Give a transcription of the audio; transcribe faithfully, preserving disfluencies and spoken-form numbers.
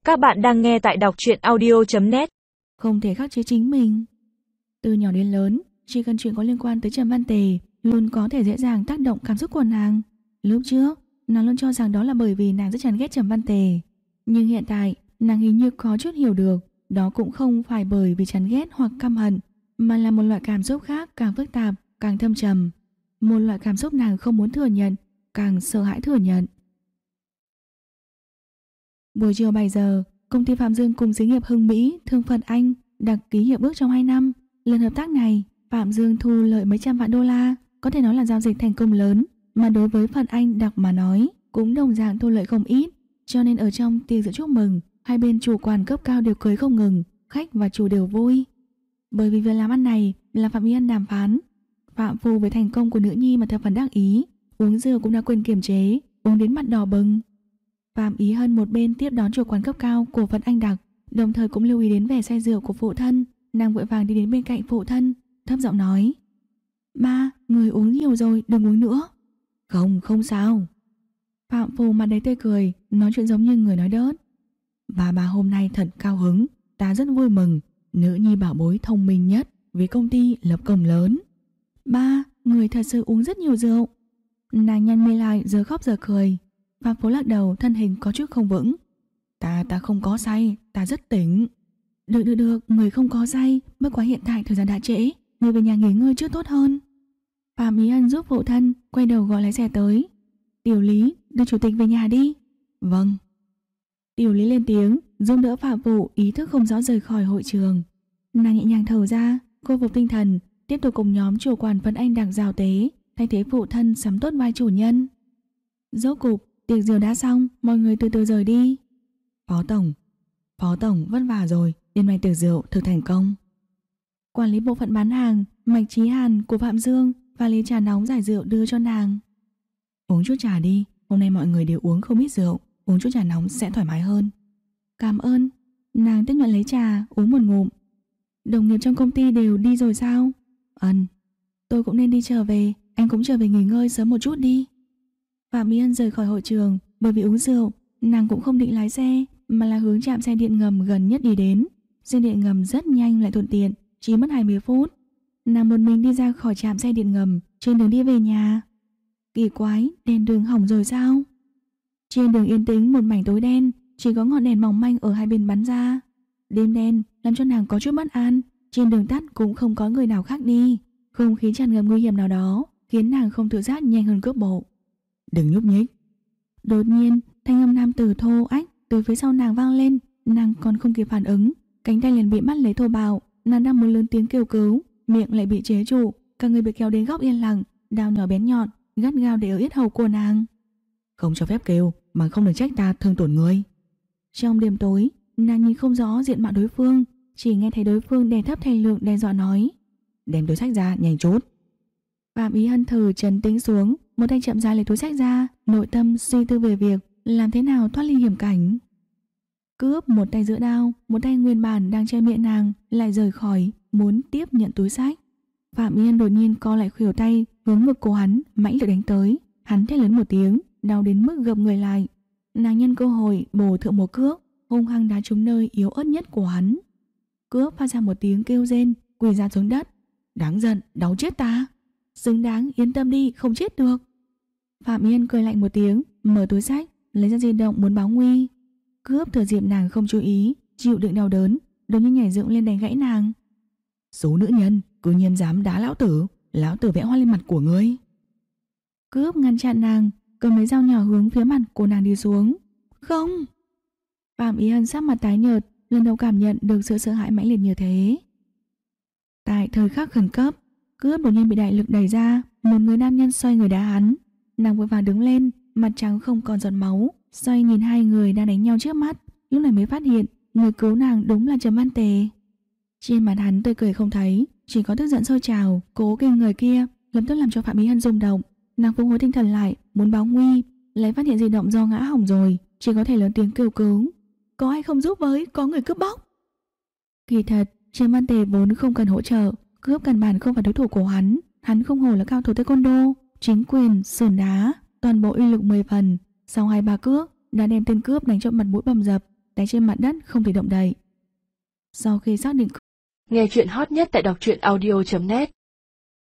Các bạn đang nghe tại đọc truyện audio chấm net. Không thể khắc chế chính mình. Từ nhỏ đến lớn, chỉ cần chuyện có liên quan tới Trầm Văn Tề luôn có thể dễ dàng tác động cảm xúc của nàng. Lúc trước, nàng luôn cho rằng đó là bởi vì nàng rất chán ghét Trầm Văn Tề. Nhưng hiện tại, nàng hình như có chút hiểu được, đó cũng không phải bởi vì chán ghét hoặc căm hận, mà là một loại cảm xúc khác càng phức tạp, càng thâm trầm. Một loại cảm xúc nàng không muốn thừa nhận, càng sợ hãi thừa nhận. Buổi chiều bảy giờ, công ty Phạm Dương cùng xí nghiệp Hưng Mỹ, Thương Phật Anh đặt ký hiệp ước trong hai năm. Lần hợp tác này, Phạm Dương thu lợi mấy trăm vạn đô la, có thể nói là giao dịch thành công lớn, mà đối với Phật Anh đặc mà nói, cũng đồng dạng thu lợi không ít. Cho nên ở trong tiệc rượu chúc mừng, hai bên chủ quản cấp cao đều cười không ngừng, khách và chủ đều vui. Bởi vì việc làm ăn này là Phạm Yên đàm phán, Phạm Phu với thành công của nữ nhi mà thập phần đắc ý, uống rượu cũng đã quên kiềm chế, uống đến mặt đỏ bừng. Phạm Ý Hân một bên tiếp đón chủ quán cấp cao của Phật Anh Đặc, đồng thời cũng lưu ý đến vẻ say rượu của phụ thân. Nàng vội vàng đi đến bên cạnh phụ thân, thấp giọng nói: "Ba, người uống nhiều rồi, đừng uống nữa." "Không, không sao." Phạm Phu mặt đầy tươi cười, nói chuyện giống như người nói đớt: "Bà bà hôm nay thật cao hứng, ta rất vui mừng, nữ nhi bảo bối thông minh nhất, vì công ty lập công lớn." "Ba, người thật sự uống rất nhiều rượu." Nàng nhăn mi lại giờ khóc giờ cười. Phạm Phố lắc đầu, thân hình có chút không vững. Ta, ta không có say, ta rất tỉnh." Được được được, người không có say, bất quá hiện tại thời gian đã trễ, người về nhà nghỉ ngơi trước tốt hơn. Phạm Ý Ân giúp phụ thân, quay đầu gọi lái xe tới. "Tiểu Lý, đưa chủ tịch về nhà đi." "Vâng." Tiểu Lý lên tiếng, giúp đỡ Phạm Phụ ý thức không rõ rời khỏi hội trường. Nàng nhẹ nhàng thở ra, khôi phục tinh thần, tiếp tục cùng nhóm chủ quản Phấn Anh Đặng rào tế, thay thế phụ thân sắm tốt vai chủ nhân. Rốt cục, tiệc rượu đã xong, mọi người từ từ rời đi. Phó Tổng, Phó Tổng vất vả rồi, đêm nay tiệc rượu thực thành công. Quản lý bộ phận bán hàng, Mạch Chí Hàn của Phạm Dương và ly trà nóng giải rượu đưa cho nàng. "Uống chút trà đi, hôm nay mọi người đều uống không ít rượu, uống chút trà nóng sẽ thoải mái hơn." "Cảm ơn." Nàng tiếp nhận lấy trà, uống một ngụm. "Đồng nghiệp trong công ty đều đi rồi sao?" "Ừm." "Tôi cũng nên đi trở về, anh cũng trở về nghỉ ngơi sớm một chút đi." Phạm Mỹ Ân rời khỏi hội trường, bởi vì uống rượu, nàng cũng không định lái xe, mà là hướng trạm xe điện ngầm gần nhất đi đến. Xe điện ngầm rất nhanh lại thuận tiện, chỉ mất hai mươi phút. Nàng một mình đi ra khỏi trạm xe điện ngầm, trên đường đi về nhà. Kỳ quái, đèn đường hỏng rồi sao? Trên đường yên tĩnh một mảnh tối đen, chỉ có ngọn đèn mỏng manh ở hai bên bắn ra. Đêm đen làm cho nàng có chút bất an, trên đường tắt cũng không có người nào khác đi. Không khí tràn ngập nguy hiểm nào đó, khiến nàng không tự giác nhanh hơn cước bộ. "Đừng nhúc nhích." Đột nhiên, thanh âm nam tử thô ách từ phía sau nàng vang lên, nàng còn không kịp phản ứng, cánh tay liền bị bắt lấy thô bạo, nàng đang muốn lớn tiếng kêu cứu, miệng lại bị chế trụ, cả người bị kéo đến góc yên lặng, đao nhỏ bén nhọn gắt gao để ở yết hầu của nàng. "Không cho phép kêu, mà không được trách ta thương tổn ngươi." Trong đêm tối, nàng nhìn không rõ diện mạo đối phương, chỉ nghe thấy đối phương đè thấp thanh lượng đe dọa nói: "Đem túi xách ra, nhanh chút." Phạm Ý Hân thử trấn tĩnh xuống, một tay chậm rãi lấy túi xách ra, nội tâm suy tư về việc làm thế nào thoát ly hiểm cảnh. Cướp một tay giữ đao, một tay nguyên bản đang che miệng nàng lại rời khỏi, muốn tiếp nhận túi xách. Phạm Yên đột nhiên co lại khuỷu tay, hướng ngực cổ hắn mãnh liệt đánh tới. Hắn thét lớn một tiếng, đau đến mức gập người lại. Nàng nhân cơ hội bổ thượng một cước, hung hăng đá trúng nơi yếu ớt nhất của hắn. Cướp phát ra một tiếng kêu rên, quỳ ra xuống đất. "Đáng giận, đau chết ta." "Xứng đáng, yên tâm đi, không chết được." Phạm Yên cười lạnh một tiếng, mở túi xách, lấy ra di động muốn báo nguy. Cướp thừa dịp nàng không chú ý, chịu đựng đau đớn, đột nhiên nhảy dựng lên đánh gãy nàng. "Số nữ nhân, cư nhiên dám đá lão tử, lão tử vẽ hoa lên mặt của ngươi." Cướp ngăn chặn nàng, cầm lấy dao nhỏ hướng phía mặt của nàng đi xuống. "Không!" Phạm Ý Hân sắc mặt tái nhợt, lần đầu cảm nhận được sự sợ hãi mãnh liệt như thế. Tại thời khắc khẩn cấp, cướp đột nhiên bị đại lực đẩy ra, một người nam nhân xoay người đá hắn. Nàng vội vàng đứng lên, mặt trắng không còn giọt máu, xoay nhìn hai người đang đánh nhau trước mắt, lúc này mới phát hiện người cứu nàng đúng là Trầm Văn Tề. Trên mặt hắn tươi cười không thấy, chỉ có tức giận sôi trào, cố kinh người kia lập tức làm cho Phạm Ý Hân rung động. Nàng phục hồi tinh thần lại, muốn báo nguy, lại phát hiện di động do ngã hỏng rồi, chỉ có thể lớn tiếng kêu cứu. "Có ai không giúp với, có người cướp bóc." Kỳ thật, Trầm Văn Tề vốn không cần hỗ trợ, cướp căn bản không phải đối thủ của hắn, hắn không hổ là cao thủ taekwondo, chính quyền, sườn đá, toàn bộ uy lực mười phần. Sau hai ba cước đã đem tên cướp đánh cho mặt mũi bầm dập, đè trên mặt đất không thể động đậy. Sau khi xác định nghe chuyện hot nhất tại đọc truyện audio chấm net